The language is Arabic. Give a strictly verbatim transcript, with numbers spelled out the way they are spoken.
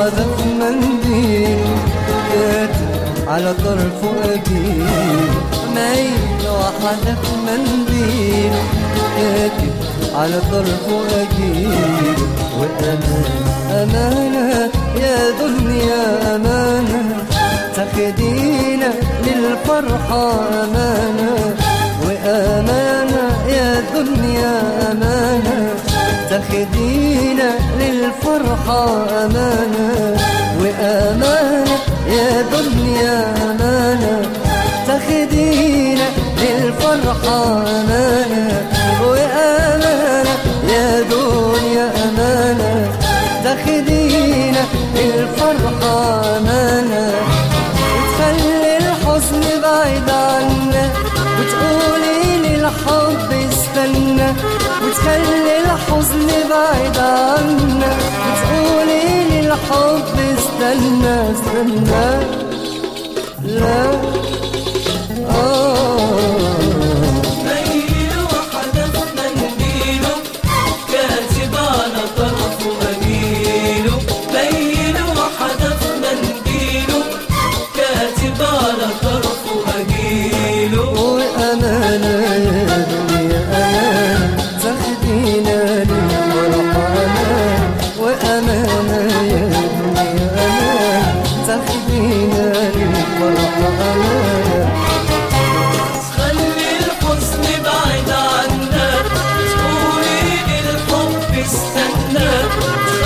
حذف منديل كاتب على طرفه أجيل، ميل وحذف منديل كاتب على طرفه أجيل. وأمانة أمانة يا دنيا أمانة تاخدينا للفرحة أمانة. وأمانة يا دنيا أمانة تاخدينا للفرحة أمانة. وأمانة يا دنيا أمانة تاخدينا للفرحة أمانة. وأمانة يا دنيا أمانة تاخدينا للفرحة أمانة. وتخلي الحزن بعيد عنا وتقولي للحب استنى. وتخلي الحزن بعيد عنا وتقولي للحب استنى استنى. لا آه ميل وحدف منديله كاتب على طرفه أجيله. ميل وحدف منديله كاتب على طرفه أجيله. وأمانة يا دنيا أمانة تاخدينا للفرحة أمانة. وأمانة يا دنيا أمانة تاخدينا للفرحة أمانة. خلي الحزن بعيد عنك تقولي للحب استنى.